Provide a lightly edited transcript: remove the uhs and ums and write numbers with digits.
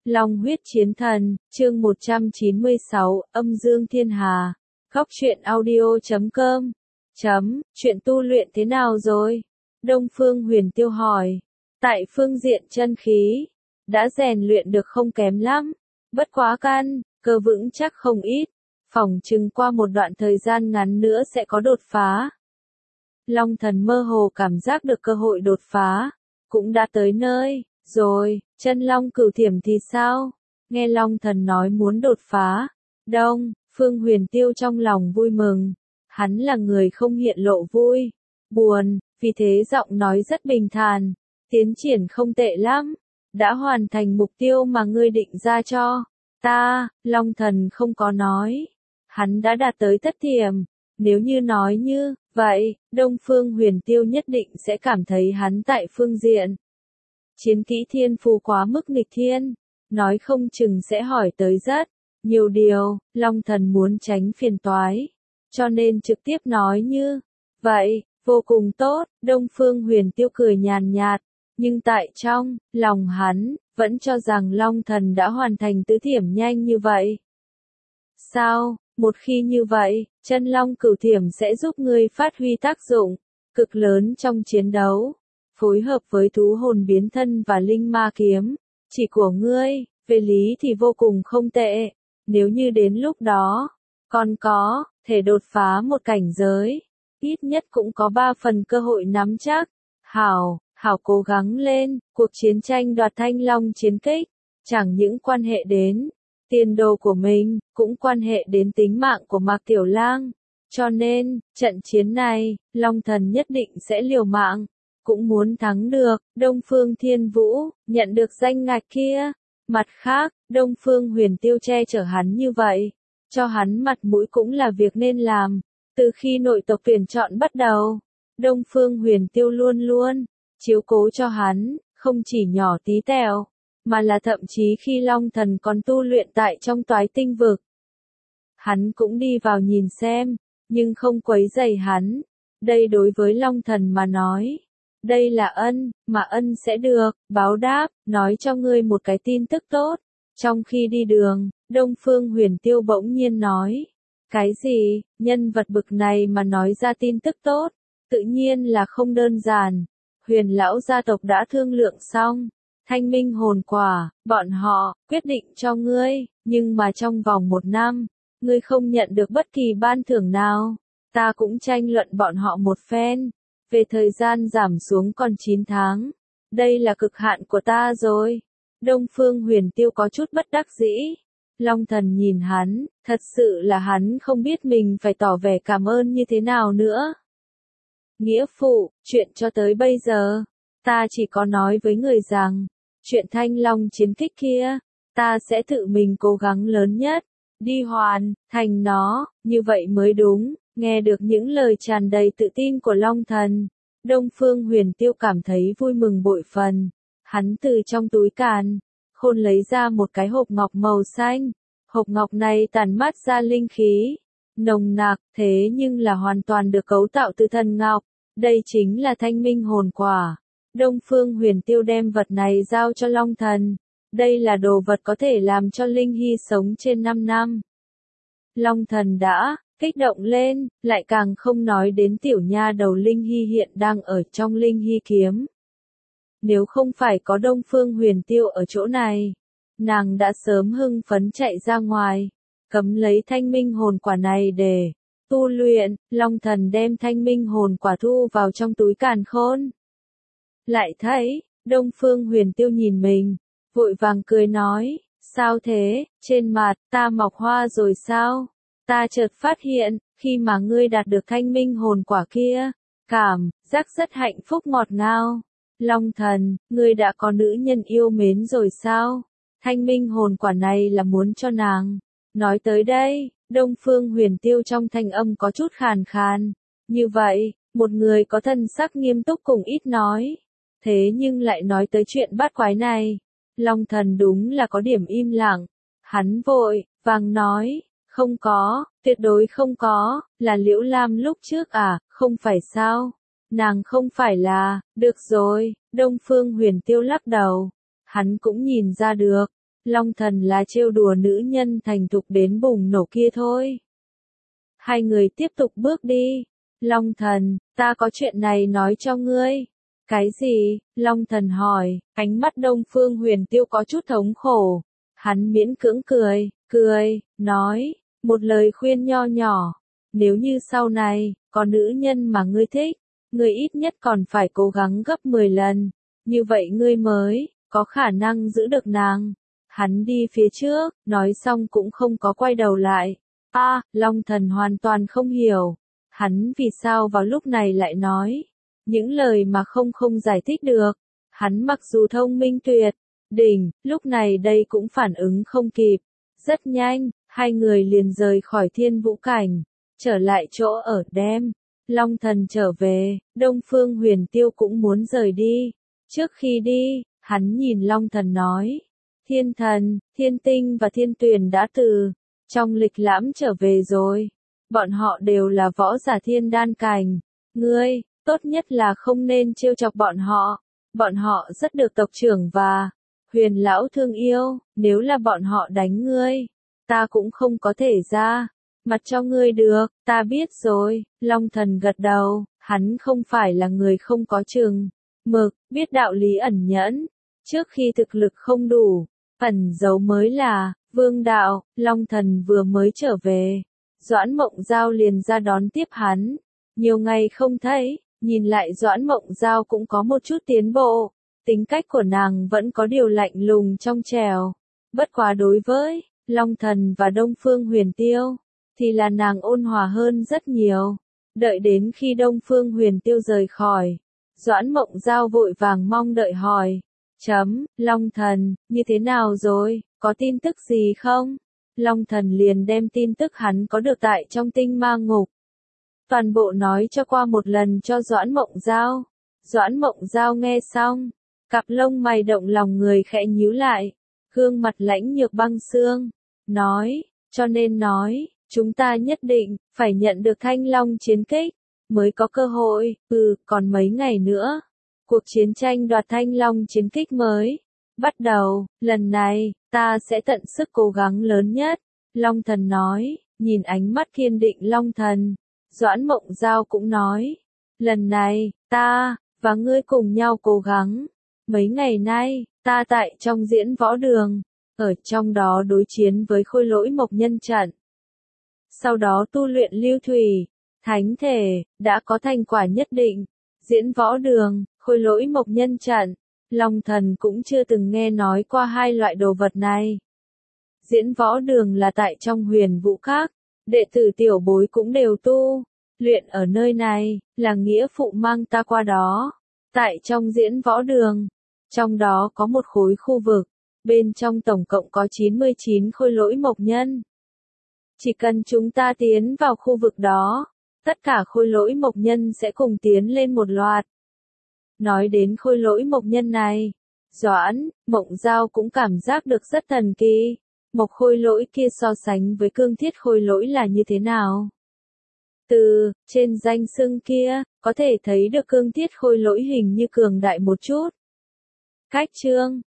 Long huyết chiến thần, chương 196, âm dương thiên hà. Góc truyện audio.com. Chuyện tu luyện thế nào rồi? Đông Phương Huyền Tiêu hỏi. Tại phương diện chân khí, đã rèn luyện được không kém lắm. Bất quá căn, cơ vững chắc không ít. Phỏng chừng qua một đoạn thời gian ngắn nữa sẽ có đột phá. Long thần mơ hồ cảm giác được cơ hội đột phá. Cũng đã tới nơi. Rồi, chân long cửu thiểm thì sao? Nghe long thần nói muốn đột phá. Đông Phương Huyền Tiêu trong lòng vui mừng. Hắn là người không hiện lộ vui, buồn, vì thế giọng nói rất bình thản. Tiến triển không tệ lắm. Đã hoàn thành mục tiêu mà ngươi định ra cho ta. Long thần không có nói. Hắn đã đạt tới thất thiểm. Nếu như nói như vậy, Đông Phương Huyền Tiêu nhất định sẽ cảm thấy hắn tại phương diện chiến kỹ thiên phú quá mức nghịch thiên, nói không chừng sẽ hỏi tới rất nhiều điều. Long thần muốn tránh phiền toái, cho nên trực tiếp nói như vậy, vô cùng tốt. Đông Phương Huyền Tiêu cười nhàn nhạt, nhưng tại trong lòng hắn vẫn cho rằng Long thần đã hoàn thành tứ thiểm nhanh như vậy. Sao? Một khi như vậy, chân long cửu thiểm sẽ giúp ngươi phát huy tác dụng cực lớn trong chiến đấu. Phối hợp với thú hồn biến thân và linh ma kiếm, chỉ của ngươi, về lý thì vô cùng không tệ. Nếu như đến lúc đó, còn có thể đột phá một cảnh giới, ít nhất cũng có 3 phần cơ hội nắm chắc. Hảo cố gắng lên. Cuộc chiến tranh đoạt Thanh Long chiến kích, chẳng những quan hệ đến tiền đồ của mình, cũng quan hệ đến tính mạng của Mạc Tiểu Lang. Cho nên, trận chiến này, Long thần nhất định sẽ liều mạng, cũng muốn thắng được. Đông Phương Thiên Vũ nhận được danh ngạch kia. Mặt khác, Đông Phương Huyền Tiêu che chở hắn như vậy, cho hắn mặt mũi cũng là việc nên làm. Từ khi nội tộc tuyển chọn bắt đầu, Đông Phương Huyền Tiêu luôn luôn chiếu cố cho hắn, không chỉ nhỏ tí tẹo, mà là thậm chí khi Long thần còn tu luyện tại trong Toái Tinh vực, hắn cũng đi vào nhìn xem, nhưng không quấy rầy hắn. Đây đối với Long thần mà nói, đây là ân, mà ân sẽ được báo đáp. Nói cho ngươi một cái tin tức tốt. Trong khi đi đường, Đông Phương Huyền Tiêu bỗng nhiên nói. Cái gì? Nhân vật bực này mà nói ra tin tức tốt, tự nhiên là không đơn giản. Huyền lão gia tộc đã thương lượng xong, Thanh Minh hồn quả, bọn họ quyết định cho ngươi, nhưng mà trong vòng 1 năm, ngươi không nhận được bất kỳ ban thưởng nào. Ta cũng tranh luận bọn họ một phen, về thời gian giảm xuống còn 9 tháng. Đây là cực hạn của ta rồi. Đông Phương Huyền Tiêu có chút bất đắc dĩ. Long thần nhìn hắn, thật sự là hắn không biết mình phải tỏ vẻ cảm ơn như thế nào nữa. Nghĩa phụ, chuyện cho tới bây giờ, ta chỉ có nói với người rằng, chuyện Thanh Long chiến kích kia, ta sẽ tự mình cố gắng lớn nhất, đi hoàn thành nó, như vậy mới đúng. Nghe được những lời tràn đầy tự tin của Long thần, Đông Phương Huyền Tiêu cảm thấy vui mừng bội phần. Hắn từ trong túi càn khôn lấy ra một cái hộp ngọc màu xanh. Hộp ngọc này tản mát ra linh khí nồng nặc, thế nhưng là hoàn toàn được cấu tạo từ thần ngọc. Đây chính là Thanh Minh hồn quả. Đông Phương Huyền Tiêu đem vật này giao cho Long thần. Đây là đồ vật có thể làm cho Linh Hy sống trên 5 năm. Long thần đã kích động lên, lại càng không nói đến tiểu nha đầu Linh Hy hiện đang ở trong Linh Hy kiếm. Nếu không phải có Đông Phương Huyền Tiêu ở chỗ này, nàng đã sớm hưng phấn chạy ra ngoài, cấm lấy Thanh Minh hồn quả này để tu luyện. Long thần đem Thanh Minh hồn quả thu vào trong túi càn khôn. Lại thấy, Đông Phương Huyền Tiêu nhìn mình, vội vàng cười nói, sao thế, trên mặt ta mọc hoa rồi sao? Ta chợt phát hiện, khi mà ngươi đạt được Thanh Minh hồn quả kia, cảm giác rất hạnh phúc ngọt ngào. Long thần, ngươi đã có nữ nhân yêu mến rồi sao? Thanh Minh hồn quả này là muốn cho nàng. Nói tới đây, Đông Phương Huyền Tiêu trong thanh âm có chút khàn khàn. Như vậy, một người có thân sắc nghiêm túc cùng ít nói, thế nhưng lại nói tới chuyện bát quái này. Long thần đúng là có điểm im lặng. Hắn vội vàng nói, không có, tuyệt đối không có, là Liễu Lam lúc trước à, không phải sao? Nàng không phải là, được rồi. Đông Phương Huyền Tiêu lắc đầu. Hắn cũng nhìn ra được, Long Thần là trêu đùa nữ nhân thành thục đến bùng nổ kia thôi. Hai người tiếp tục bước đi. Long Thần, ta có chuyện này nói cho ngươi. Cái gì? Long Thần hỏi, ánh mắt Đông Phương Huyền Tiêu có chút thống khổ. Hắn miễn cưỡng cười, nói, một lời khuyên nho nhỏ. Nếu như sau này, có nữ nhân mà ngươi thích, ngươi ít nhất còn phải cố gắng gấp 10 lần. Như vậy ngươi mới có khả năng giữ được nàng. Hắn đi phía trước, nói xong cũng không có quay đầu lại. Long Thần hoàn toàn không hiểu. Hắn vì sao vào lúc này lại nói những lời mà không giải thích được. Hắn mặc dù thông minh tuyệt đỉnh, lúc này đây cũng phản ứng không kịp. Rất nhanh, hai người liền rời khỏi Thiên Vũ Cảnh, trở lại chỗ ở đem. Long Thần trở về, Đông Phương Huyền Tiêu cũng muốn rời đi. Trước khi đi, hắn nhìn Long Thần nói, Thiên Thần, Thiên Tinh và Thiên Tuyền đã từ trong lịch lãm trở về rồi. Bọn họ đều là võ giả thiên đan cảnh. Ngươi, tốt nhất là không nên trêu chọc bọn họ. Bọn họ rất được tộc trưởng và Huyền lão thương yêu. Nếu là bọn họ đánh ngươi, ta cũng không có thể ra mặt cho ngươi được. Ta biết rồi. Long Thần gật đầu. Hắn không phải là người không có chừng mực, biết đạo lý ẩn nhẫn. Trước khi thực lực không đủ, ẩn giấu mới là vương đạo. Long Thần vừa mới trở về, Doãn Mộng Giao liền ra đón tiếp hắn. Nhiều ngày không thấy, nhìn lại Doãn Mộng Giao cũng có một chút tiến bộ. Tính cách của nàng vẫn có điều lạnh lùng trong trẻo. Bất quá đối với Long Thần và Đông Phương Huyền Tiêu, thì là nàng ôn hòa hơn rất nhiều. Đợi đến khi Đông Phương Huyền Tiêu rời khỏi, Doãn Mộng Giao vội vàng mong đợi hỏi. Long Thần, như thế nào rồi, có tin tức gì không? Long Thần liền đem tin tức hắn có được tại trong Tinh Ma Ngục toàn bộ nói cho qua một lần cho Doãn Mộng Giao. Doãn Mộng Giao nghe xong, cặp lông mày động lòng người khẽ nhíu lại, gương mặt lãnh nhược băng xương, nói, cho nên nói, chúng ta nhất định phải nhận được Thanh Long chiến kích mới có cơ hội. Còn mấy ngày nữa, cuộc chiến tranh đoạt Thanh Long chiến kích mới bắt đầu. Lần này, ta sẽ tận sức cố gắng lớn nhất. Long Thần nói, nhìn ánh mắt kiên định Long Thần. Doãn Mộng Giao cũng nói, lần này, ta và ngươi cùng nhau cố gắng. Mấy ngày nay, ta tại trong diễn võ đường, ở trong đó đối chiến với Khôi Lỗi Mộc Nhân trận. Sau đó tu luyện lưu thủy, thánh thể, đã có thành quả nhất định. Diễn võ đường, Khôi Lỗi Mộc Nhân trận, Long Thần cũng chưa từng nghe nói qua hai loại đồ vật này. Diễn võ đường là tại trong Huyền Vũ Các, đệ tử tiểu bối cũng đều tu luyện ở nơi này, là nghĩa phụ mang ta qua đó. Tại trong diễn võ đường, trong đó có một khối khu vực, bên trong tổng cộng có 99 khôi lỗi mộc nhân. Chỉ cần chúng ta tiến vào khu vực đó, tất cả khôi lỗi mộc nhân sẽ cùng tiến lên một loạt. Nói đến khôi lỗi mộc nhân này, Doãn Mộng Giao cũng cảm giác được rất thần kỳ. Mộc khôi lỗi kia so sánh với cương thiết khôi lỗi là như thế nào? Từ trên danh xưng kia, có thể thấy được cương thiết khôi lỗi hình như cường đại một chút. Cách chương